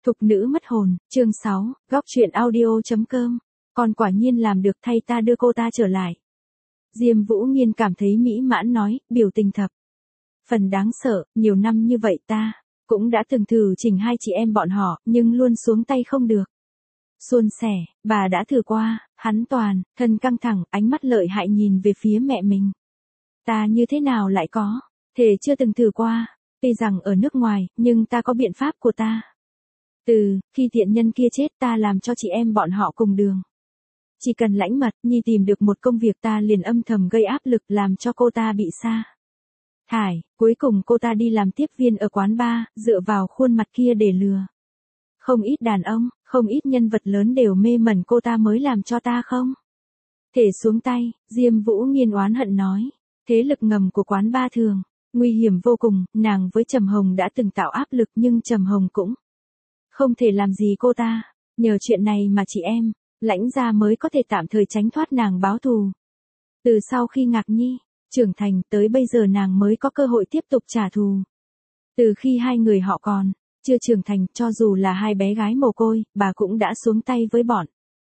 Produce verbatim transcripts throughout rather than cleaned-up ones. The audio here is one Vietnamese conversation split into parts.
Thục nữ mất hồn, chương sáu, góc truyện audio.com. Con quả nhiên làm được, thay ta đưa cô ta trở lại. Diêm Vũ Nghiên cảm thấy mỹ mãn nói, biểu tình thập phần đáng sợ, nhiều năm như vậy ta cũng đã từng thử chỉnh hai chị em bọn họ, nhưng luôn xuống tay không được. Suôn sẻ, bà đã thử qua, hắn toàn thân căng thẳng, ánh mắt lợi hại nhìn về phía mẹ mình. Ta như thế nào lại có thể chưa từng thử qua, tuy rằng ở nước ngoài, nhưng ta có biện pháp của ta. Từ khi tiện nhân kia chết, ta làm cho chị em bọn họ cùng đường. Chỉ cần lãnh mật Nhi tìm được một công việc, ta liền âm thầm gây áp lực làm cho cô ta bị sa thải, cuối cùng cô ta đi làm tiếp viên ở quán bar, dựa vào khuôn mặt kia để lừa không ít đàn ông, không ít nhân vật lớn đều mê mẩn cô ta, mới làm cho ta không thể xuống tay. Diêm Vũ Nghiên oán hận nói, thế lực ngầm của quán bar thường nguy hiểm vô cùng, nàng với Trầm Hồng đã từng tạo áp lực nhưng Trầm Hồng cũng không thể làm gì cô ta, nhờ chuyện này mà chị em Lãnh gia mới có thể tạm thời tránh thoát nàng báo thù. Từ sau khi Ngạc Nhi trưởng thành tới bây giờ, nàng mới có cơ hội tiếp tục trả thù. Từ khi hai người họ còn chưa trưởng thành, cho dù là hai bé gái mồ côi, bà cũng đã xuống tay với bọn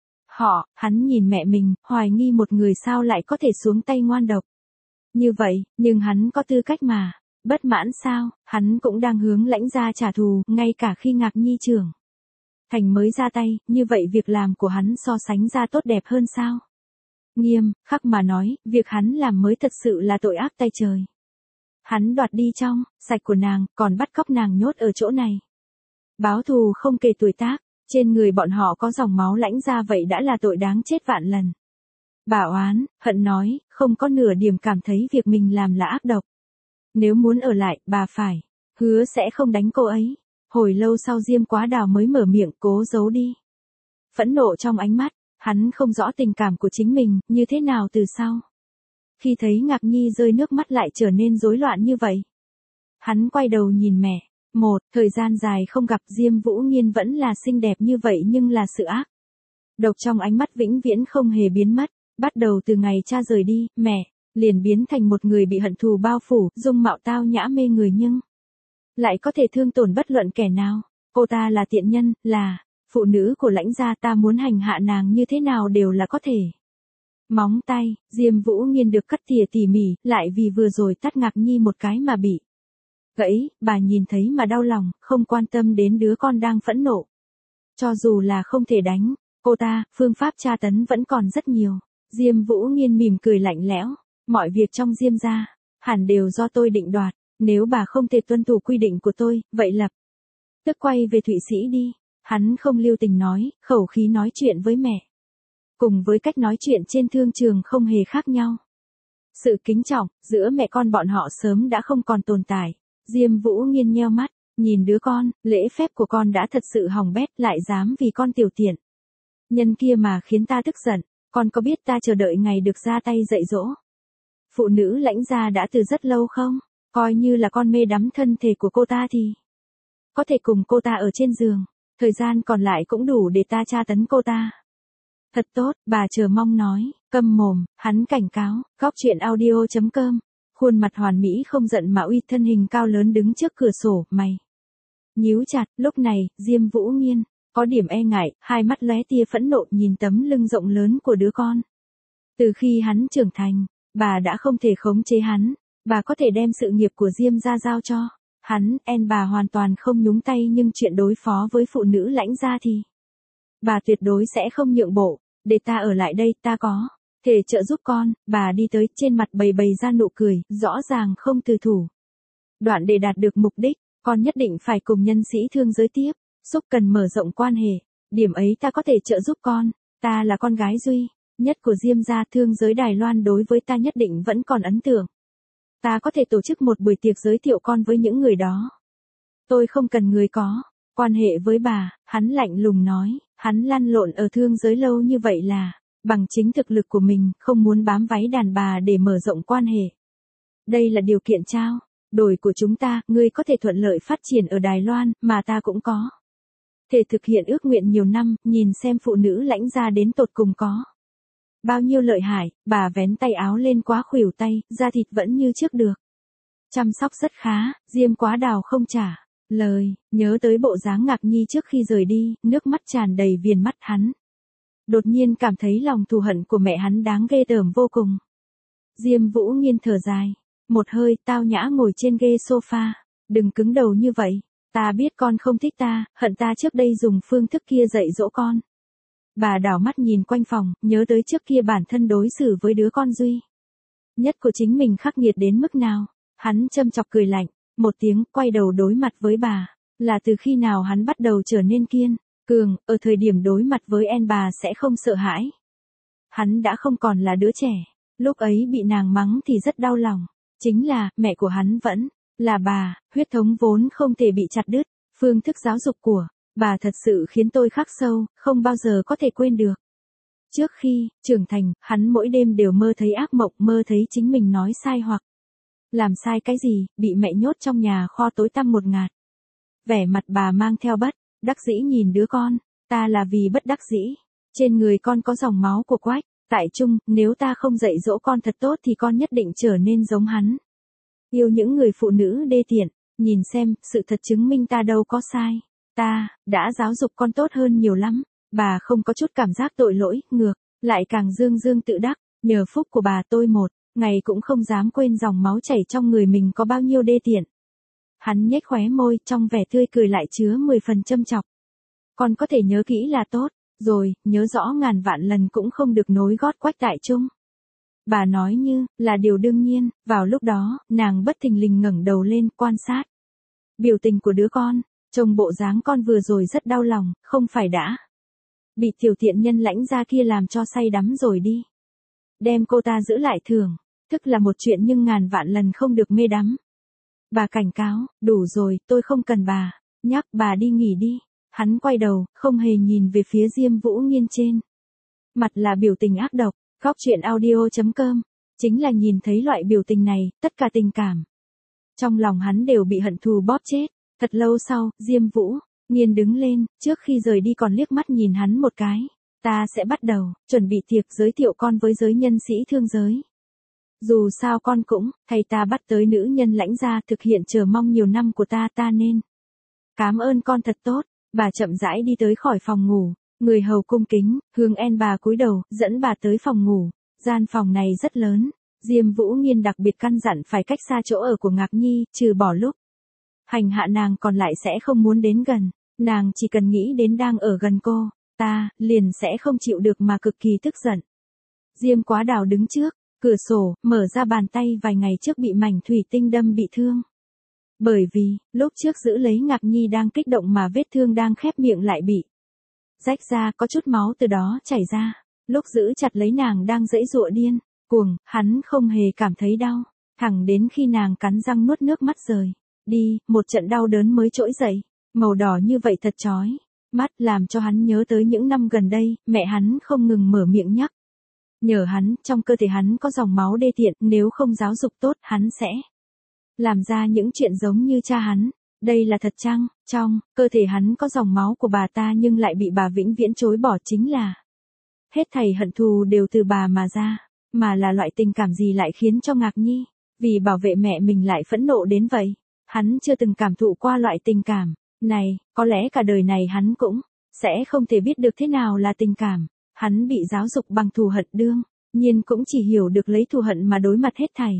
họ. Hắn nhìn mẹ mình, hoài nghi một người sao lại có thể xuống tay ngoan độc như vậy, nhưng hắn có tư cách mà bất mãn sao? Hắn cũng đang hướng Lãnh gia trả thù, ngay cả khi Ngạc Nhi trưởng thành mới ra tay, như vậy việc làm của hắn so sánh ra tốt đẹp hơn sao? Nghiêm khắc mà nói, việc hắn làm mới thật sự là tội ác tay trời. Hắn đoạt đi trong sạch của nàng, còn bắt cóc nàng nhốt ở chỗ này. Báo thù không kể tuổi tác, trên người bọn họ có dòng máu Lãnh gia, vậy đã là tội đáng chết vạn lần. Bà oán hận nói, không có nửa điểm cảm thấy việc mình làm là ác độc. Nếu muốn ở lại, bà phải hứa sẽ không đánh cô ấy. Hồi lâu sau Diêm Quá Đào mới mở miệng, cố giấu đi phẫn nộ trong ánh mắt. Hắn không rõ tình cảm của chính mình như thế nào từ sau khi thấy Ngạc Nhi rơi nước mắt lại trở nên rối loạn như vậy. Hắn quay đầu nhìn mẹ. Một thời gian dài không gặp, Diêm Vũ Nghiên vẫn là xinh đẹp như vậy, nhưng là sự ác độc trong ánh mắt vĩnh viễn không hề biến mất. Bắt đầu từ ngày cha rời đi, mẹ liền biến thành một người bị hận thù bao phủ, dung mạo tao nhã mê người nhưng lại có thể thương tổn bất luận kẻ nào. Cô ta là tiện nhân, là phụ nữ của Lãnh gia, ta muốn hành hạ nàng như thế nào đều là có thể. Móng tay, Diêm Vũ Nghiên được cắt tỉa tỉ mỉ, lại vì vừa rồi tát Ngạc Nhi một cái mà bị gãy, bà nhìn thấy mà đau lòng, không quan tâm đến đứa con đang phẫn nộ. Cho dù là không thể đánh cô ta, phương pháp tra tấn vẫn còn rất nhiều. Diêm Vũ Nghiên mỉm cười lạnh lẽo, mọi việc trong Diêm gia hẳn đều do tôi định đoạt, nếu bà không thể tuân thủ quy định của tôi, vậy lập tức quay về Thụy Sĩ đi. Hắn không lưu tình nói, khẩu khí nói chuyện với mẹ cùng với cách nói chuyện trên thương trường không hề khác nhau. Sự kính trọng giữa mẹ con bọn họ sớm đã không còn tồn tại. Diêm Vũ Nghiên nheo mắt, nhìn đứa con, lễ phép của con đã thật sự hỏng bét, lại dám vì con tiểu tiện nhân kia mà khiến ta tức giận. Con có biết ta chờ đợi ngày được ra tay dạy dỗ phụ nữ Lãnh gia đã từ rất lâu không? Coi như là con mê đắm thân thể của cô ta thì có thể cùng cô ta ở trên giường, thời gian còn lại cũng đủ để ta tra tấn cô ta. Thật tốt, bà chờ mong nói, câm mồm. Hắn cảnh cáo. Góc truyện audio.com. Khuôn mặt hoàn mỹ không giận mà uy, thân hình cao lớn đứng trước cửa sổ, mày nhíu chặt. Lúc này, Diêm Vũ Nghiên có điểm e ngại, hai mắt lóe tia phẫn nộ nhìn tấm lưng rộng lớn của đứa con. Từ khi hắn trưởng thành, bà đã không thể khống chế hắn, bà có thể đem sự nghiệp của Diêm gia giao cho hắn, en bà hoàn toàn không nhúng tay, nhưng chuyện đối phó với phụ nữ Lãnh gia thì bà tuyệt đối sẽ không nhượng bộ. Để ta ở lại đây, ta có thể trợ giúp con. Bà đi tới, trên mặt bày bày ra nụ cười, rõ ràng không từ thủ đoạn để đạt được mục đích. Con nhất định phải cùng nhân sĩ thương giới tiếp xúc, cần mở rộng quan hệ, điểm ấy ta có thể trợ giúp con. Ta là con gái duy nhất của Diêm gia, thương giới Đài Loan đối với ta nhất định vẫn còn ấn tượng. Ta có thể tổ chức một buổi tiệc giới thiệu con với những người đó. Tôi không cần người có quan hệ với bà. Hắn lạnh lùng nói. Hắn lăn lộn ở thương giới lâu như vậy là bằng chính thực lực của mình, không muốn bám váy đàn bà để mở rộng quan hệ. Đây là điều kiện trao đổi của chúng ta, ngươi có thể thuận lợi phát triển ở Đài Loan, mà ta cũng có thể thực hiện ước nguyện nhiều năm, nhìn xem phụ nữ Lãnh gia đến tột cùng có bao nhiêu lợi hại. Bà vén tay áo lên quá khuỷu tay, da thịt vẫn như trước được chăm sóc rất khá. Diêm Quá Đào không trả lời, nhớ tới bộ dáng Ngạc Nhi trước khi rời đi, nước mắt tràn đầy viền mắt hắn. Đột nhiên cảm thấy lòng thù hận của mẹ hắn đáng ghê tởm vô cùng. Diêm Vũ Nghiên thở dài, một hơi tao nhã ngồi trên ghế sofa, đừng cứng đầu như vậy, ta biết con không thích ta, hận ta trước đây dùng phương thức kia dạy dỗ con. Bà đảo mắt nhìn quanh phòng, nhớ tới trước kia bản thân đối xử với đứa con duy nhất của chính mình khắc nghiệt đến mức nào, hắn châm chọc cười lạnh, một tiếng quay đầu đối mặt với bà, là từ khi nào hắn bắt đầu trở nên kiên cường, ở thời điểm đối mặt với En bà sẽ không sợ hãi. Hắn đã không còn là đứa trẻ, lúc ấy bị nàng mắng thì rất đau lòng, chính là, mẹ của hắn vẫn là bà, huyết thống vốn không thể bị chặt đứt, phương thức giáo dục của bà thật sự khiến tôi khắc sâu, không bao giờ có thể quên được. Trước khi trưởng thành, hắn mỗi đêm đều mơ thấy ác mộng, mơ thấy chính mình nói sai hoặc làm sai cái gì, bị mẹ nhốt trong nhà kho tối tăm một ngạt. Vẻ mặt bà mang theo bất đắc dĩ nhìn đứa con, ta là vì bất đắc dĩ. Trên người con có dòng máu của Quách Tại Trung, nếu ta không dạy dỗ con thật tốt thì con nhất định trở nên giống hắn. Yêu những người phụ nữ đê tiện, nhìn xem, sự thật chứng minh ta đâu có sai. Ta, đã giáo dục con tốt hơn nhiều lắm. Bà không có chút cảm giác tội lỗi, ngược, lại càng dương dương tự đắc, nhờ phúc của bà tôi một, ngày cũng không dám quên dòng máu chảy trong người mình có bao nhiêu đê tiện. Hắn nhếch khóe môi, trong vẻ tươi cười lại chứa mười phần châm chọc. Con có thể nhớ kỹ là tốt, rồi, nhớ rõ ngàn vạn lần cũng không được nối gót Quách Tại Trung. Bà nói như, là điều đương nhiên, vào lúc đó, nàng bất thình lình ngẩng đầu lên, quan sát biểu tình của đứa con, trông bộ dáng con vừa rồi rất đau lòng, không phải đã bị tiểu thiện nhân lãnh ra kia làm cho say đắm rồi đi. Đem cô ta giữ lại thường, thức là một chuyện nhưng ngàn vạn lần không được mê đắm. Bà cảnh cáo, đủ rồi, tôi không cần bà, nhắc bà đi nghỉ đi. Hắn quay đầu, không hề nhìn về phía Diêm Vũ Nghiên trên mặt là biểu tình ác độc. Góc truyện audio chấm com, chính là nhìn thấy loại biểu tình này, tất cả tình cảm trong lòng hắn đều bị hận thù bóp chết. Thật lâu sau, Diêm Vũ Nghiên đứng lên, trước khi rời đi còn liếc mắt nhìn hắn một cái. Ta sẽ bắt đầu, chuẩn bị tiệc giới thiệu con với giới nhân sĩ thương giới. Dù sao con cũng, thầy ta bắt tới nữ nhân lãnh gia thực hiện chờ mong nhiều năm của ta ta nên. Cảm ơn con thật tốt, bà chậm rãi đi tới khỏi phòng ngủ, người hầu cung kính, hướng En bà cúi đầu, dẫn bà tới phòng ngủ. Gian phòng này rất lớn, Diêm Vũ Nghiên đặc biệt căn dặn phải cách xa chỗ ở của Ngạc Nhi, trừ bỏ lúc hành hạ nàng còn lại sẽ không muốn đến gần, nàng chỉ cần nghĩ đến đang ở gần cô, ta, liền sẽ không chịu được mà cực kỳ tức giận. Diêm Quá Đào đứng trước cửa sổ, mở ra bàn tay vài ngày trước bị mảnh thủy tinh đâm bị thương. Bởi vì, lúc trước giữ lấy Ngạc Nhi đang kích động mà vết thương đang khép miệng lại bị rách ra, có chút máu từ đó chảy ra. Lúc giữ chặt lấy nàng đang giãy giụa điên cuồng, hắn không hề cảm thấy đau, thẳng đến khi nàng cắn răng nuốt nước mắt rời đi, một trận đau đớn mới trỗi dậy, màu đỏ như vậy thật chói mắt, làm cho hắn nhớ tới những năm gần đây, mẹ hắn không ngừng mở miệng nhắc nhở hắn, trong cơ thể hắn có dòng máu đê tiện, nếu không giáo dục tốt, hắn sẽ làm ra những chuyện giống như cha hắn. Đây là thật chăng? Trong cơ thể hắn có dòng máu của bà ta nhưng lại bị bà vĩnh viễn chối bỏ, chính là hết thảy hận thù đều từ bà mà ra, mà là loại tình cảm gì lại khiến cho Ngạc Nhi vì bảo vệ mẹ mình lại phẫn nộ đến vậy? Hắn chưa từng cảm thụ qua loại tình cảm này, có lẽ cả đời này hắn cũng sẽ không thể biết được thế nào là tình cảm. Hắn bị giáo dục bằng thù hận, đương nhiên cũng chỉ hiểu được lấy thù hận mà đối mặt hết thảy.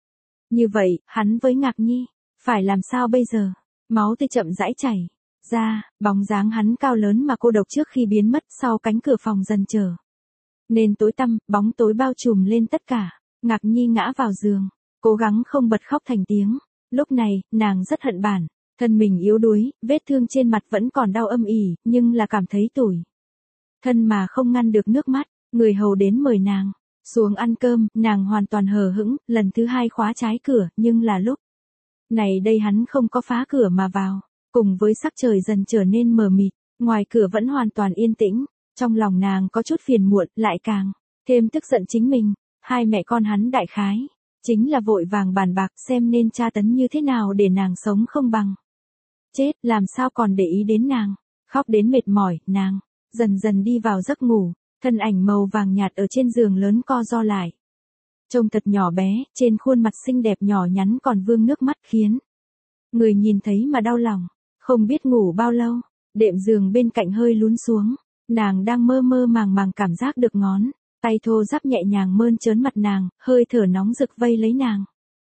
Như vậy, hắn với Ngạc Nhi phải làm sao bây giờ? Máu tươi chậm rãi chảy ra, bóng dáng hắn cao lớn mà cô độc trước khi biến mất sau cánh cửa phòng dần trở nên tối tăm, bóng tối bao trùm lên tất cả. Ngạc Nhi ngã vào giường, cố gắng không bật khóc thành tiếng. Lúc này, nàng rất hận bản thân mình yếu đuối, vết thương trên mặt vẫn còn đau âm ỉ, nhưng là cảm thấy tủi thân mà không ngăn được nước mắt. Người hầu đến mời nàng xuống ăn cơm, nàng hoàn toàn hờ hững, lần thứ hai khóa trái cửa, nhưng là lúc này đây hắn không có phá cửa mà vào, cùng với sắc trời dần trở nên mờ mịt, ngoài cửa vẫn hoàn toàn yên tĩnh, trong lòng nàng có chút phiền muộn, lại càng thêm tức giận chính mình. Hai mẹ con hắn đại khái chính là vội vàng bàn bạc xem nên tra tấn như thế nào để nàng sống không bằng chết, làm sao còn để ý đến nàng. Khóc đến mệt mỏi, nàng dần dần đi vào giấc ngủ, thân ảnh màu vàng nhạt ở trên giường lớn co ro lại. Trông thật nhỏ bé, trên khuôn mặt xinh đẹp nhỏ nhắn còn vương nước mắt khiến người nhìn thấy mà đau lòng. Không biết ngủ bao lâu, đệm giường bên cạnh hơi lún xuống, nàng đang mơ mơ màng màng cảm giác được ngón tay thô ráp nhẹ nhàng mơn trớn mặt nàng, hơi thở nóng rực vây lấy nàng.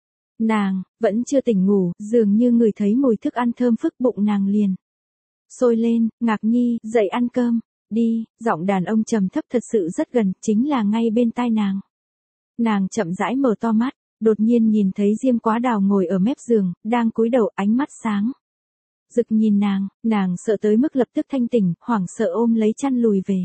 Nàng vẫn chưa tỉnh ngủ, dường như ngửi thấy mùi thức ăn thơm phức, bụng nàng liền sôi lên. Ngạc Nhi, dậy ăn cơm đi. Giọng đàn ông trầm thấp thật sự rất gần, chính là ngay bên tai nàng. Nàng chậm rãi mở to mắt, đột nhiên nhìn thấy Diêm Quá Đào ngồi ở mép giường, đang cúi đầu, ánh mắt sáng rực nhìn nàng. Nàng sợ tới mức lập tức thanh tỉnh, hoảng sợ ôm lấy chăn lùi về.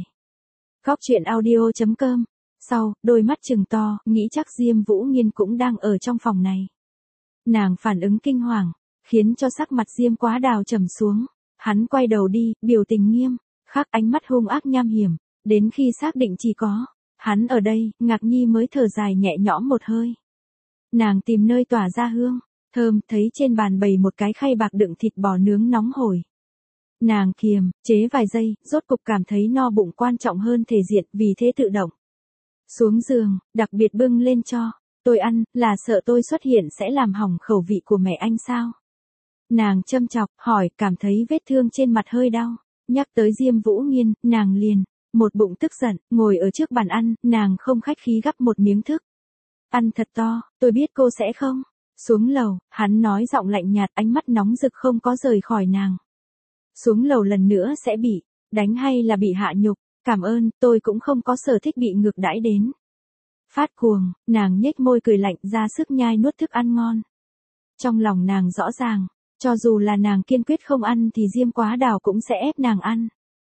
Góc truyện audio chấm com. Sau, đôi mắt trừng to, nghĩ chắc Diêm Vũ Nghiên cũng đang ở trong phòng này. Nàng phản ứng kinh hoàng, khiến cho sắc mặt Diêm Quá Đào trầm xuống. Hắn quay đầu đi, biểu tình nghiêm khắc, ánh mắt hung ác nham hiểm. Đến khi xác định chỉ có hắn ở đây, Ngạc Nhi mới thở dài nhẹ nhõm một hơi. Nàng tìm nơi tỏa ra hương thơm, thấy trên bàn bày một cái khay bạc đựng thịt bò nướng nóng hổi. Nàng kiềm chế vài giây, rốt cục cảm thấy no bụng quan trọng hơn thể diện, vì thế tự động xuống giường, đặc biệt bưng lên cho tôi ăn, là sợ tôi xuất hiện sẽ làm hỏng khẩu vị của mẹ anh sao? Nàng châm chọc, hỏi, cảm thấy vết thương trên mặt hơi đau. Nhắc tới Diêm Vũ Nghiên, nàng liền một bụng tức giận, ngồi ở trước bàn ăn, nàng không khách khí gắp một miếng thức ăn thật to. Tôi biết cô sẽ không xuống lầu, hắn nói giọng lạnh nhạt, ánh mắt nóng rực không có rời khỏi nàng. Xuống lầu lần nữa sẽ bị đánh hay là bị hạ nhục? Cảm ơn, tôi cũng không có sở thích bị ngược đãi đến phát cuồng. Nàng nhếch môi cười lạnh, ra sức nhai nuốt thức ăn ngon. Trong lòng nàng rõ ràng, cho dù là nàng kiên quyết không ăn thì Diêm Quá Đào cũng sẽ ép nàng ăn.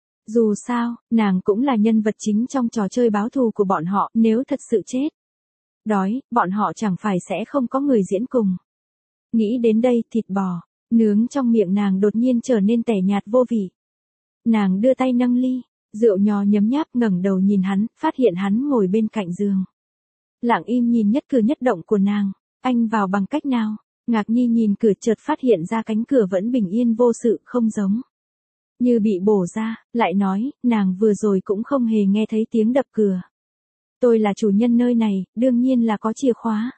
Dù sao, nàng cũng là nhân vật chính trong trò chơi báo thù của bọn họ, nếu thật sự chết đói, bọn họ chẳng phải sẽ không có người diễn cùng. Nghĩ đến đây, thịt bò nướng trong miệng nàng đột nhiên trở nên tẻ nhạt vô vị. Nàng đưa tay nâng ly rượu nho nhấm nháp, ngẩng đầu nhìn hắn, phát hiện hắn ngồi bên cạnh giường. Lặng im nhìn nhất cử nhất động của nàng. Anh vào bằng cách nào? Ngạc Nhi nhìn cửa, chợt phát hiện ra cánh cửa vẫn bình yên vô sự, không giống như bị bổ ra, lại nói, nàng vừa rồi cũng không hề nghe thấy tiếng đập cửa. Tôi là chủ nhân nơi này, đương nhiên là có chìa khóa.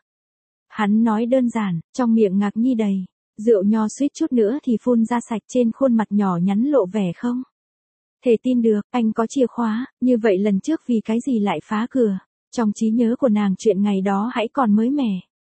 Hắn nói đơn giản, trong miệng Ngạc Nhi đầy rượu nho, suýt chút nữa thì phun ra sạch, trên khuôn mặt nhỏ nhắn lộ vẻ không thể tin được. Anh có chìa khóa, như vậy lần trước vì cái gì lại phá cửa? Trong trí nhớ của nàng chuyện ngày đó hãy còn mới mẻ.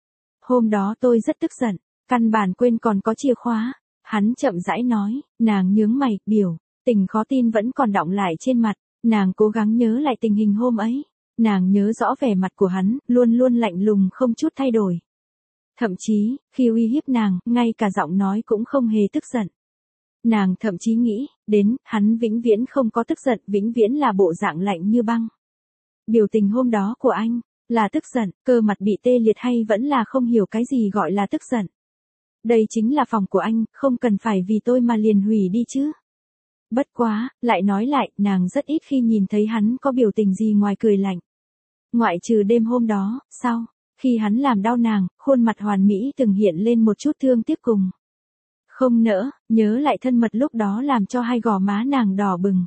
Hôm đó tôi rất tức giận, căn bản quên còn có chìa khóa. Hắn chậm rãi nói. Nàng nhướng mày, biểu tình khó tin vẫn còn đọng lại trên mặt. Nàng cố gắng nhớ lại tình hình hôm ấy. Nàng nhớ rõ vẻ mặt của hắn, luôn luôn lạnh lùng không chút thay đổi. Thậm chí, khi uy hiếp nàng, ngay cả giọng nói cũng không hề tức giận. Nàng thậm chí nghĩ đến, hắn vĩnh viễn không có tức giận, vĩnh viễn là bộ dạng lạnh như băng. Biểu tình hôm đó của anh, là tức giận, cơ mặt bị tê liệt, hay vẫn là không hiểu cái gì gọi là tức giận? Đây chính là phòng của anh, không cần phải vì tôi mà liền hủy đi chứ. Bất quá, lại nói lại, nàng rất ít khi nhìn thấy hắn có biểu tình gì ngoài cười lạnh. Ngoại trừ đêm hôm đó, sau khi hắn làm đau nàng, khuôn mặt hoàn mỹ từng hiện lên một chút thương tiếc cùng không nỡ, nhớ lại thân mật lúc đó làm cho hai gò má nàng đỏ bừng.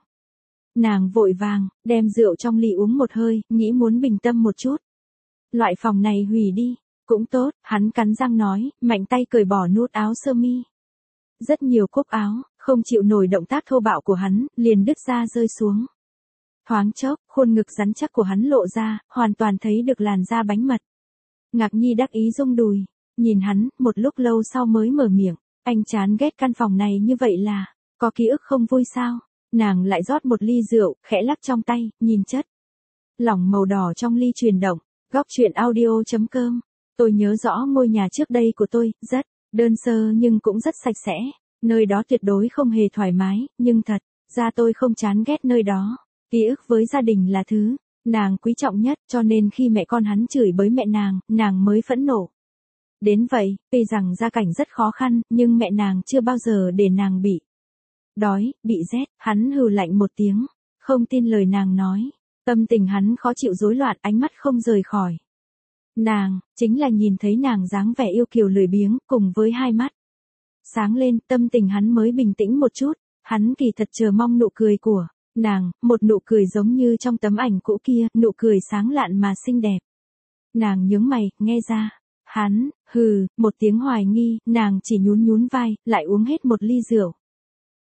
Nàng vội vàng đem rượu trong ly uống một hơi, nghĩ muốn bình tâm một chút. Loại phòng này hủy đi cũng tốt, hắn cắn răng nói, mạnh tay cởi bỏ nút áo sơ mi. Rất nhiều cúc áo, không chịu nổi động tác thô bạo của hắn, liền đứt ra rơi xuống. Thoáng chốc, khuôn ngực rắn chắc của hắn lộ ra, hoàn toàn thấy được làn da bánh mật. Ngạc Nhi đắc ý rung đùi, nhìn hắn, một lúc lâu sau mới mở miệng. Anh chán ghét căn phòng này như vậy là, có ký ức không vui sao? Nàng lại rót một ly rượu, khẽ lắc trong tay, nhìn chất lỏng màu đỏ trong ly chuyển động. Góc truyện audio chấm com. Tôi nhớ rõ ngôi nhà trước đây của tôi, rất đơn sơ nhưng cũng rất sạch sẽ. Nơi đó tuyệt đối không hề thoải mái, nhưng thật ra tôi không chán ghét nơi đó. Ký ức với gia đình là thứ nàng quý trọng nhất, cho nên khi mẹ con hắn chửi bới mẹ nàng, nàng mới phẫn nộ. Đến vậy, tuy rằng gia cảnh rất khó khăn, nhưng mẹ nàng chưa bao giờ để nàng bị đói, bị rét. Hắn hừ lạnh một tiếng, không tin lời nàng nói. Tâm tình hắn khó chịu rối loạn, ánh mắt không rời khỏi nàng, chính là nhìn thấy nàng dáng vẻ yêu kiều lười biếng, cùng với hai mắt sáng lên, tâm tình hắn mới bình tĩnh một chút. Hắn kỳ thật chờ mong nụ cười của nàng, một nụ cười giống như trong tấm ảnh cũ kia, nụ cười sáng lạn mà xinh đẹp. Nàng nhướng mày, nghe ra hắn hừ một tiếng hoài nghi, nàng chỉ nhún nhún vai, lại uống hết một ly rượu.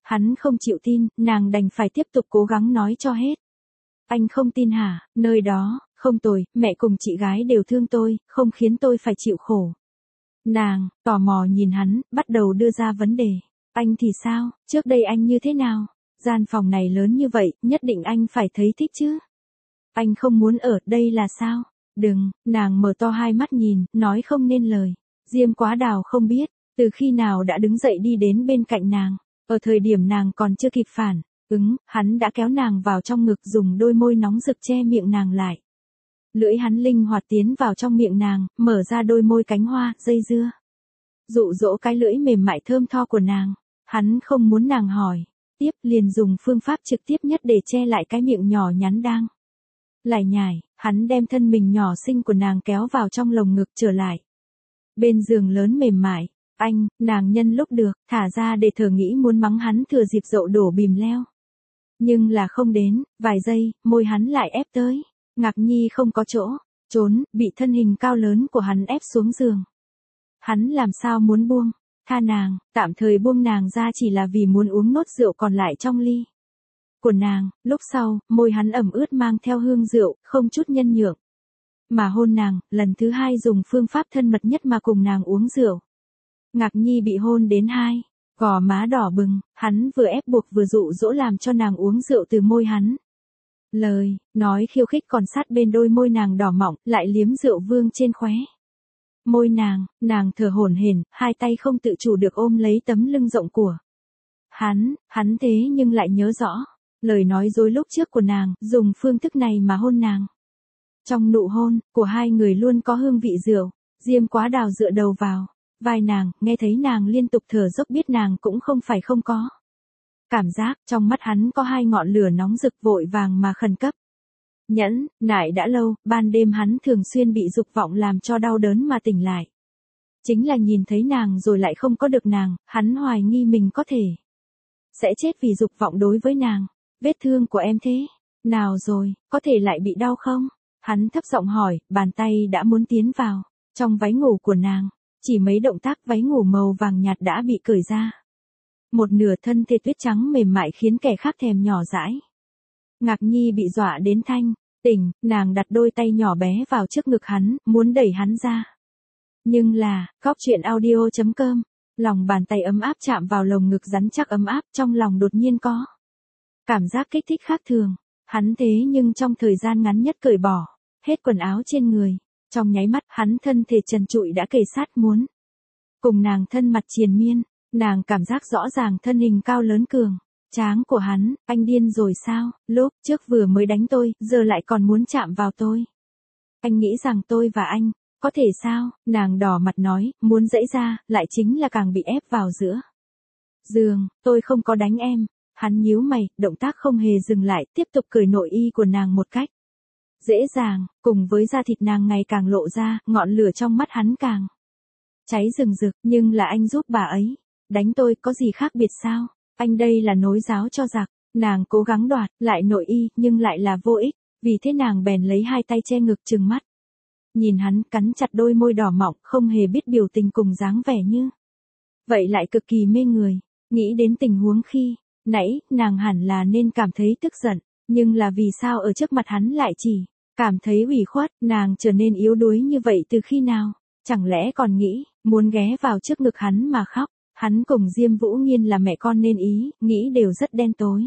Hắn không chịu tin, nàng đành phải tiếp tục cố gắng nói cho hết. Anh không tin hả, nơi đó, không tồi, mẹ cùng chị gái đều thương tôi, không khiến tôi phải chịu khổ. Nàng, tò mò nhìn hắn, bắt đầu đưa ra vấn đề. Anh thì sao, trước đây anh như thế nào? Gian phòng này lớn như vậy, nhất định anh phải thấy thích chứ. Anh không muốn ở đây là sao? Đừng, nàng mở to hai mắt nhìn, nói không nên lời. Diêm Quá Đào không biết, từ khi nào đã đứng dậy đi đến bên cạnh nàng. Ở thời điểm nàng còn chưa kịp phản ứng, hắn đã kéo nàng vào trong ngực dùng đôi môi nóng rực che miệng nàng lại. Lưỡi hắn linh hoạt tiến vào trong miệng nàng, mở ra đôi môi cánh hoa, dây dưa. Dụ dỗ cái lưỡi mềm mại thơm tho của nàng. Hắn không muốn nàng hỏi. Tiếp liền dùng phương pháp trực tiếp nhất để che lại cái miệng nhỏ nhắn đang lải nhải, hắn đem thân mình nhỏ xinh của nàng kéo vào trong lồng ngực trở lại. Bên giường lớn mềm mại, anh, nàng nhân lúc được, thả ra để thở nghĩ muốn mắng hắn thừa dịp dậu đổ bìm leo. Nhưng là không đến, vài giây, môi hắn lại ép tới. Ngạc Nhi không có chỗ, trốn, bị thân hình cao lớn của hắn ép xuống giường. Hắn làm sao muốn buông, tha nàng, tạm thời buông nàng ra chỉ là vì muốn uống nốt rượu còn lại trong ly của nàng, lúc sau, môi hắn ẩm ướt mang theo hương rượu, không chút nhân nhượng. Mà hôn nàng, lần thứ hai dùng phương pháp thân mật nhất mà cùng nàng uống rượu. Ngạc Nhi bị hôn đến hai, gò má đỏ bừng, hắn vừa ép buộc vừa dụ dỗ làm cho nàng uống rượu từ môi hắn. Lời, nói khiêu khích còn sát bên đôi môi nàng đỏ mọng, lại liếm rượu vương trên khóe. Môi nàng, nàng thở hổn hển, hai tay không tự chủ được ôm lấy tấm lưng rộng của hắn, hắn thế nhưng lại nhớ rõ lời nói dối lúc trước của nàng, dùng phương thức này mà hôn nàng. Trong nụ hôn của hai người luôn có hương vị rượu. Diêm Quá Đào dựa đầu vào vai nàng, nghe thấy nàng liên tục thở dốc biết nàng cũng không phải không có cảm giác. Trong mắt hắn có hai ngọn lửa nóng rực vội vàng mà khẩn cấp. Nhẫn, nại đã lâu, ban đêm hắn thường xuyên bị dục vọng làm cho đau đớn mà tỉnh lại. Chính là nhìn thấy nàng rồi lại không có được nàng, hắn hoài nghi mình có thể sẽ chết vì dục vọng đối với nàng. Vết thương của em thế nào rồi, có thể lại bị đau không? Hắn thấp giọng hỏi, bàn tay đã muốn tiến vào trong váy ngủ của nàng. Chỉ mấy động tác váy ngủ màu vàng nhạt đã bị cởi ra. Một nửa thân thể tuyết trắng mềm mại khiến kẻ khác thèm nhỏ dãi. Ngạc Nhi bị dọa đến thanh tỉnh, nàng đặt đôi tay nhỏ bé vào trước ngực hắn, muốn đẩy hắn ra. Nhưng là, Góc Chuyện Audio chấm com, lòng bàn tay ấm áp chạm vào lồng ngực rắn chắc ấm áp, trong lòng đột nhiên có cảm giác kích thích khác thường. Hắn thế nhưng trong thời gian ngắn nhất cởi bỏ hết quần áo trên người. Trong nháy mắt, hắn thân thể trần trụi đã kề sát muốn cùng nàng thân mật triền miên. Nàng cảm giác rõ ràng thân hình cao lớn cường tráng của hắn. Anh điên rồi sao, lúc trước vừa mới đánh tôi, giờ lại còn muốn chạm vào tôi. Anh nghĩ rằng tôi và anh có thể sao? Nàng đỏ mặt nói, muốn giãy ra, lại chính là càng bị ép vào giữa giường. Tôi không có đánh em. Hắn nhíu mày, động tác không hề dừng lại, tiếp tục cởi nội y của nàng một cách dễ dàng, cùng với da thịt nàng ngày càng lộ ra, ngọn lửa trong mắt hắn càng cháy rừng rực. Nhưng là anh giúp bà ấy đánh tôi, có gì khác biệt sao? Anh đây là nối giáo cho giặc. Nàng cố gắng đoạt lại nội y, nhưng lại là vô ích. Vì thế nàng bèn lấy hai tay che ngực trừng mắt. Nhìn hắn cắn chặt đôi môi đỏ mọng, không hề biết biểu tình cùng dáng vẻ như vậy lại cực kỳ mê người. Nghĩ đến tình huống khi nãy, nàng hẳn là nên cảm thấy tức giận. Nhưng là vì sao ở trước mặt hắn lại chỉ cảm thấy ủy khuất? Nàng trở nên yếu đuối như vậy từ khi nào? Chẳng lẽ còn nghĩ muốn ghé vào trước ngực hắn mà khóc? Hắn cùng Diêm Vũ Nghiên là mẹ con nên ý, nghĩ đều rất đen tối.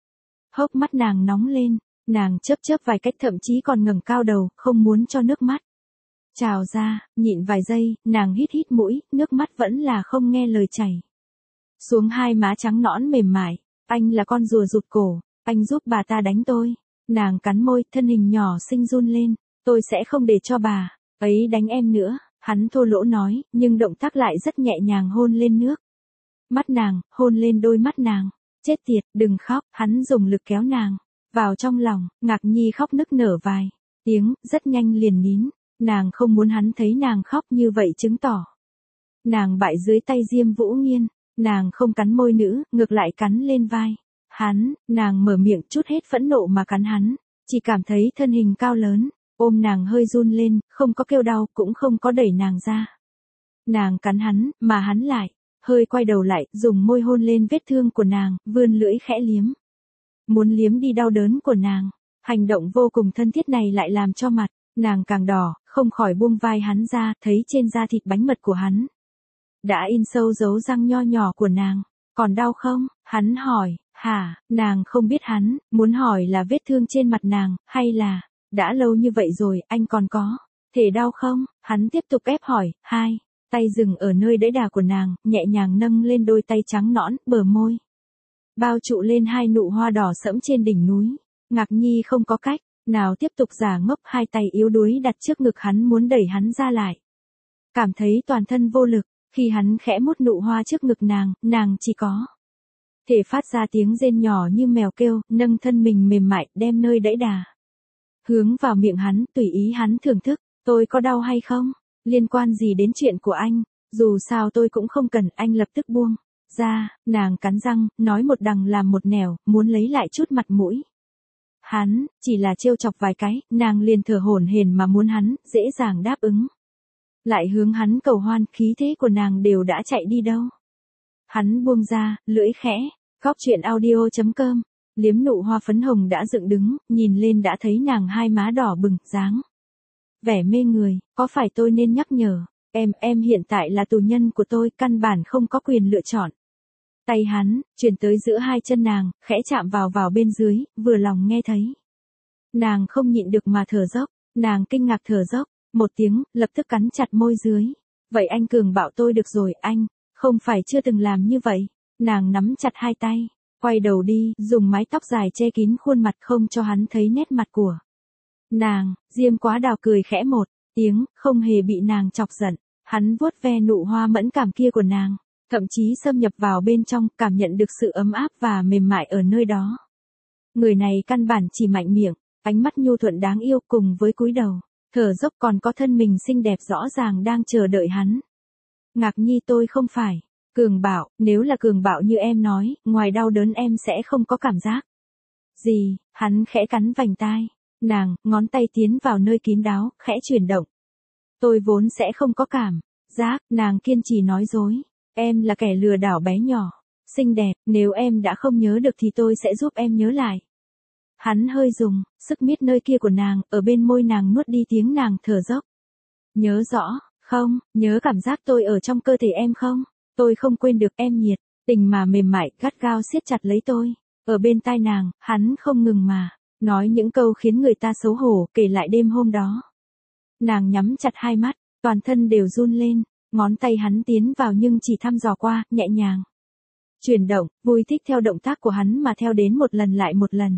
Hốc mắt nàng nóng lên, nàng chớp chớp vài cách thậm chí còn ngẩng cao đầu, không muốn cho nước mắt trào ra. Nhịn vài giây, nàng hít hít mũi, nước mắt vẫn là không nghe lời chảy xuống hai má trắng nõn mềm mại. Anh là con rùa rụt cổ, anh giúp bà ta đánh tôi. Nàng cắn môi, thân hình nhỏ xinh run lên. Tôi sẽ không để cho bà ấy đánh em nữa. Hắn thô lỗ nói, nhưng động tác lại rất nhẹ nhàng hôn lên nước mắt nàng, hôn lên đôi mắt nàng. Chết tiệt, đừng khóc. Hắn dùng lực kéo nàng vào trong lòng. Ngạc Nhi khóc nức nở vài tiếng, rất nhanh liền nín. Nàng không muốn hắn thấy nàng khóc như vậy, chứng tỏ nàng bại dưới tay Diêm Vũ Nghiên. Nàng không cắn môi nữ, ngược lại cắn lên vai hắn. Nàng mở miệng chút hết phẫn nộ mà cắn hắn. Chỉ cảm thấy thân hình cao lớn ôm nàng hơi run lên, không có kêu đau, cũng không có đẩy nàng ra. Nàng cắn hắn, mà hắn lại hơi quay đầu lại, dùng môi hôn lên vết thương của nàng, vươn lưỡi khẽ liếm. Muốn liếm đi đau đớn của nàng. Hành động vô cùng thân thiết này lại làm cho mặt nàng càng đỏ, không khỏi buông vai hắn ra, thấy trên da thịt bánh mật của hắn đã in sâu dấu răng nho nhỏ của nàng. Còn đau không? Hắn hỏi. Hả? Nàng không biết hắn muốn hỏi là vết thương trên mặt nàng, hay là đã lâu như vậy rồi, anh còn có thể đau không? Hắn tiếp tục ép hỏi. Hai tay dừng ở nơi đẫy đà của nàng, nhẹ nhàng nâng lên đôi tay trắng nõn, bờ môi bao trụ lên hai nụ hoa đỏ sẫm trên đỉnh núi. Ngạc Nhi không có cách nào tiếp tục giả ngốc, hai tay yếu đuối đặt trước ngực hắn, muốn đẩy hắn ra lại. Cảm thấy toàn thân vô lực, khi hắn khẽ mút nụ hoa trước ngực nàng, nàng chỉ có thể phát ra tiếng rên nhỏ như mèo kêu, nâng thân mình mềm mại, đem nơi đẫy đà hướng vào miệng hắn, tùy ý hắn thưởng thức. Tôi có đau hay không? Liên quan gì đến chuyện của anh? Dù sao tôi cũng không cần. Anh lập tức buông ra. Nàng cắn răng, nói một đằng làm một nẻo, muốn lấy lại chút mặt mũi. Hắn chỉ là trêu chọc vài cái, nàng liền thở hổn hển mà muốn hắn dễ dàng đáp ứng. Lại hướng hắn cầu hoan, khí thế của nàng đều đã chạy đi đâu. Hắn buông ra, lưỡi khẽ. Góc truyện audio chấm com. Liếm nụ hoa phấn hồng đã dựng đứng, nhìn lên đã thấy nàng hai má đỏ bừng, dáng vẻ mê người. Có phải tôi nên nhắc nhở em, em hiện tại là tù nhân của tôi, căn bản không có quyền lựa chọn. Tay hắn chuyển tới giữa hai chân nàng, khẽ chạm vào vào bên dưới, vừa lòng nghe thấy. Nàng không nhịn được mà thở dốc. Nàng kinh ngạc thở dốc một tiếng, lập tức cắn chặt môi dưới. Vậy anh cường bạo tôi được rồi, anh không phải chưa từng làm như vậy. Nàng nắm chặt hai tay, quay đầu đi, dùng mái tóc dài che kín khuôn mặt không cho hắn thấy nét mặt của nàng. Diêm Quá Đào cười khẽ một tiếng, không hề bị nàng chọc giận. Hắn vuốt ve nụ hoa mẫn cảm kia của nàng, thậm chí xâm nhập vào bên trong, cảm nhận được sự ấm áp và mềm mại ở nơi đó. Người này căn bản chỉ mạnh miệng, ánh mắt nhu thuận đáng yêu, cùng với cúi đầu thở dốc còn có thân mình xinh đẹp rõ ràng đang chờ đợi hắn. Ngạc Nhi, tôi không phải cường bạo, nếu là cường bạo như em nói, ngoài đau đớn em sẽ không có cảm giác gì. Hắn khẽ cắn vành tai nàng, ngón tay tiến vào nơi kín đáo, khẽ chuyển động. Tôi vốn sẽ không có cảm giác. Nàng kiên trì nói dối. Em là kẻ lừa đảo bé nhỏ, xinh đẹp, nếu em đã không nhớ được thì tôi sẽ giúp em nhớ lại. Hắn hơi dùng sức miết nơi kia của nàng, ở bên môi nàng nuốt đi tiếng nàng thở dốc. Nhớ rõ không? Nhớ cảm giác tôi ở trong cơ thể em không? Tôi không quên được. Em nhiệt tình mà mềm mại, gắt gao siết chặt lấy tôi. Ở bên tai nàng, hắn không ngừng mà nói những câu khiến người ta xấu hổ, kể lại đêm hôm đó. Nàng nhắm chặt hai mắt, toàn thân đều run lên. Ngón tay hắn tiến vào nhưng chỉ thăm dò qua, nhẹ nhàng chuyển động, vui thích theo động tác của hắn mà theo đến một lần lại một lần.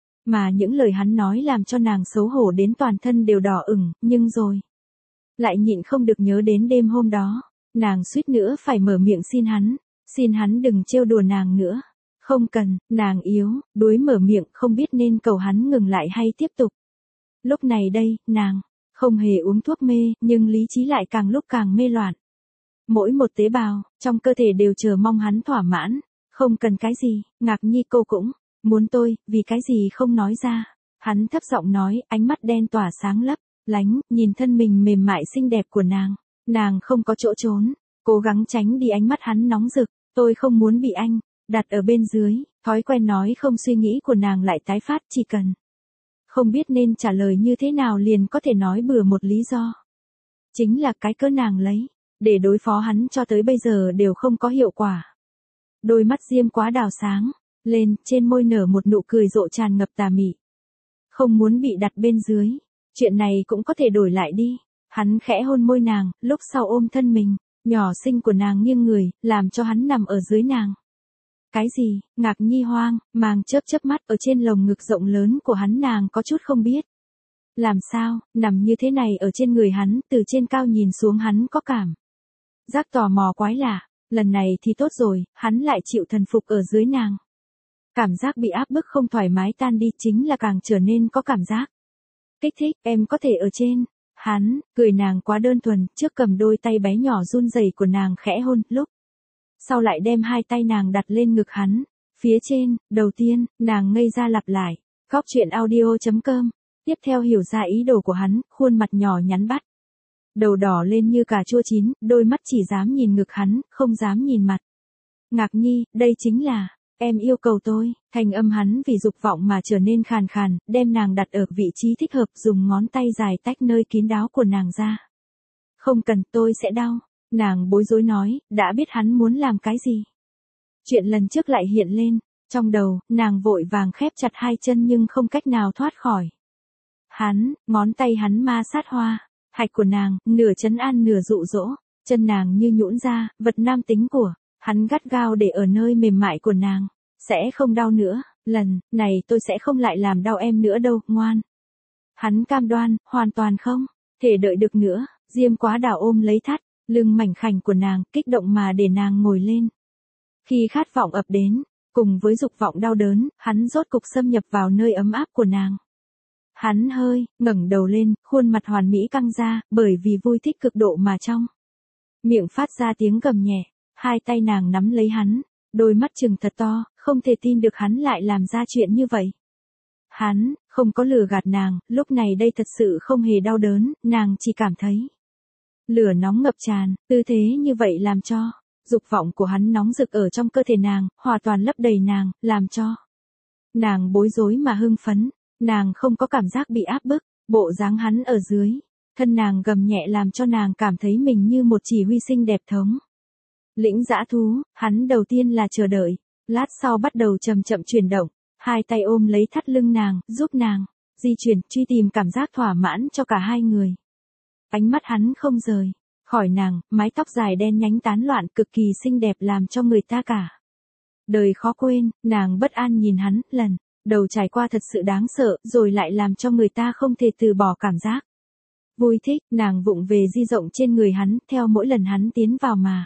Mà những lời hắn nói làm cho nàng xấu hổ đến toàn thân đều đỏ ửng, nhưng rồi lại nhịn không được nhớ đến đêm hôm đó. Nàng suýt nữa phải mở miệng xin hắn, xin hắn đừng trêu đùa nàng nữa. Không cần. Nàng yếu đuối mở miệng, không biết nên cầu hắn ngừng lại hay tiếp tục. Lúc này đây, nàng không hề uống thuốc mê, nhưng lý trí lại càng lúc càng mê loạn. Mỗi một tế bào trong cơ thể đều chờ mong hắn thỏa mãn. Không cần cái gì. Ngạc Nhi, cô cũng muốn tôi, vì cái gì không nói ra? Hắn thấp giọng nói, ánh mắt đen tỏa sáng lấp lánh, nhìn thân mình mềm mại xinh đẹp của nàng. Nàng không có chỗ trốn, cố gắng tránh đi ánh mắt hắn nóng rực. Tôi không muốn bị anh đặt ở bên dưới. Thói quen nói không suy nghĩ của nàng lại tái phát, chỉ cần không biết nên trả lời như thế nào liền có thể nói bừa một lý do. Chính là cái cớ nàng lấy để đối phó hắn cho tới bây giờ đều không có hiệu quả. Đôi mắt Diêm Quá Đào sáng lên, trên môi nở một nụ cười rộ tràn ngập tà mị. Không muốn bị đặt bên dưới, chuyện này cũng có thể đổi lại đi. Hắn khẽ hôn môi nàng, lúc sau ôm thân mình nhỏ xinh của nàng nghiêng người, làm cho hắn nằm ở dưới nàng. Cái gì? Ngạc Nhi hoang mang chớp chớp mắt, ở trên lồng ngực rộng lớn của hắn nàng có chút không biết làm sao, nằm như thế này ở trên người hắn, từ trên cao nhìn xuống hắn có cảm giác tò mò quái lạ. Lần này thì tốt rồi, hắn lại chịu thần phục ở dưới nàng. Cảm giác bị áp bức không thoải mái tan đi, chính là càng trở nên có cảm giác kích thích. Em có thể ở trên. Hắn cười nàng quá đơn thuần, trước cầm đôi tay bé nhỏ run rẩy của nàng khẽ hôn, lúc sau lại đem hai tay nàng đặt lên ngực hắn. Phía trên, đầu tiên, nàng ngây ra lặp lại. Góc truyện audio chấm com. Tiếp theo hiểu ra ý đồ của hắn, khuôn mặt nhỏ nhắn bắt đầu đỏ lên như cà chua chín, đôi mắt chỉ dám nhìn ngực hắn, không dám nhìn mặt. Ngạc Nhi, đây chính là, em yêu cầu tôi, thanh âm hắn vì dục vọng mà trở nên khàn khàn, đem nàng đặt ở vị trí thích hợp, dùng ngón tay dài tách nơi kín đáo của nàng ra. Không cần, tôi sẽ đau, nàng bối rối nói, đã biết hắn muốn làm cái gì. Chuyện lần trước lại hiện lên, trong đầu, nàng vội vàng khép chặt hai chân nhưng không cách nào thoát khỏi. Hắn, ngón tay hắn ma sát hoa, hạch của nàng, nửa trấn an nửa dụ dỗ, chân nàng như nhũn ra, vật nam tính của, hắn gắt gao để ở nơi mềm mại của nàng, sẽ không đau nữa, lần này tôi sẽ không lại làm đau em nữa đâu, ngoan. Hắn cam đoan, hoàn toàn không thể đợi được nữa, Diêm Quá Đào ôm lấy thắt lưng mảnh khảnh của nàng, kích động mà để nàng ngồi lên. Khi khát vọng ập đến, cùng với dục vọng đau đớn, hắn rốt cục xâm nhập vào nơi ấm áp của nàng. Hắn hơi ngẩng đầu lên, khuôn mặt hoàn mỹ căng ra, bởi vì vui thích cực độ mà trong miệng phát ra tiếng gầm nhẹ, hai tay nàng nắm lấy hắn, đôi mắt trừng thật to, không thể tin được hắn lại làm ra chuyện như vậy. Hắn không có lừa gạt nàng, lúc này đây thật sự không hề đau đớn, nàng chỉ cảm thấy lửa nóng ngập tràn, tư thế như vậy làm cho dục vọng của hắn nóng rực ở trong cơ thể nàng, hoàn toàn lấp đầy nàng, làm cho nàng bối rối mà hưng phấn. Nàng không có cảm giác bị áp bức, bộ dáng hắn ở dưới, thân nàng gầm nhẹ làm cho nàng cảm thấy mình như một chỉ huy xinh đẹp thống lĩnh dã thú. Hắn đầu tiên là chờ đợi, lát sau bắt đầu chậm chậm chuyển động, hai tay ôm lấy thắt lưng nàng, giúp nàng di chuyển, truy tìm cảm giác thỏa mãn cho cả hai người. Ánh mắt hắn không rời khỏi nàng, mái tóc dài đen nhánh tán loạn cực kỳ xinh đẹp làm cho người ta cả đời khó quên. Nàng bất an nhìn hắn, lần đầu trải qua thật sự đáng sợ, rồi lại làm cho người ta không thể từ bỏ cảm giác vui thích. Nàng vụng về di rộng trên người hắn, theo mỗi lần hắn tiến vào mà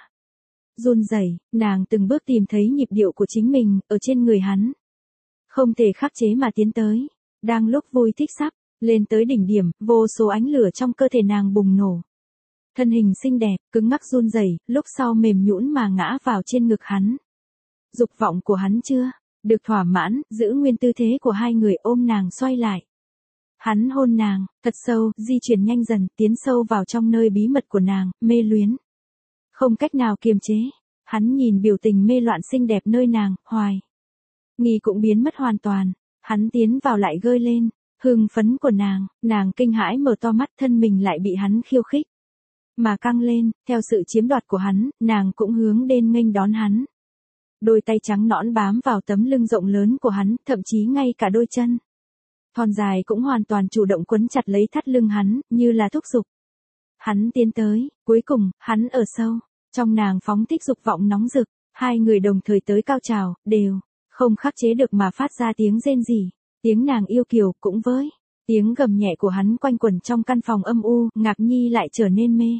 run rẩy, nàng từng bước tìm thấy nhịp điệu của chính mình ở trên người hắn, không thể khắc chế mà tiến tới. Đang lúc vui thích sắp lên tới đỉnh điểm, vô số ánh lửa trong cơ thể nàng bùng nổ, thân hình xinh đẹp cứng ngắc run rẩy, lúc sau mềm nhũn mà ngã vào trên ngực hắn. Dục vọng của hắn chưa được thỏa mãn, giữ nguyên tư thế của hai người ôm nàng xoay lại. Hắn hôn nàng thật sâu, di chuyển nhanh dần, tiến sâu vào trong nơi bí mật của nàng, mê luyến không cách nào kiềm chế. Hắn nhìn biểu tình mê loạn xinh đẹp nơi nàng, hoài nghi cũng biến mất hoàn toàn. Hắn tiến vào lại gơi lên hưng phấn của nàng, nàng kinh hãi mở to mắt, thân mình lại bị hắn khiêu khích mà căng lên. Theo sự chiếm đoạt của hắn, nàng cũng hướng đến nghênh đón hắn. Đôi tay trắng nõn bám vào tấm lưng rộng lớn của hắn, thậm chí ngay cả đôi chân thon dài cũng hoàn toàn chủ động quấn chặt lấy thắt lưng hắn, như là thúc giục hắn tiến tới. Cuối cùng, hắn ở sâu trong nàng phóng thích dục vọng nóng rực, hai người đồng thời tới cao trào, đều không khắc chế được mà phát ra tiếng rên rỉ. Tiếng nàng yêu kiều cũng với tiếng gầm nhẹ của hắn quanh quẩn trong căn phòng âm u. Ngạc Nhi lại trở nên mê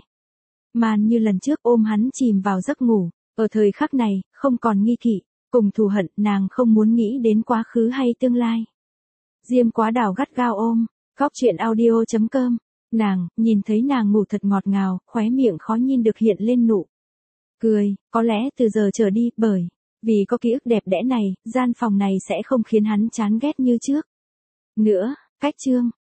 man như lần trước, ôm hắn chìm vào giấc ngủ. Ở thời khắc này, không còn nghi kỵ cùng thù hận, nàng không muốn nghĩ đến quá khứ hay tương lai. Diêm Quá Đào gắt gao ôm Góc Chuyện Audio chấm com. Nàng nhìn thấy nàng ngủ thật ngọt ngào, khóe miệng khó nhìn được hiện lên nụ cười. Có lẽ từ giờ trở đi, bởi vì có ký ức đẹp đẽ này, gian phòng này sẽ không khiến hắn chán ghét như trước nữa. Cách chương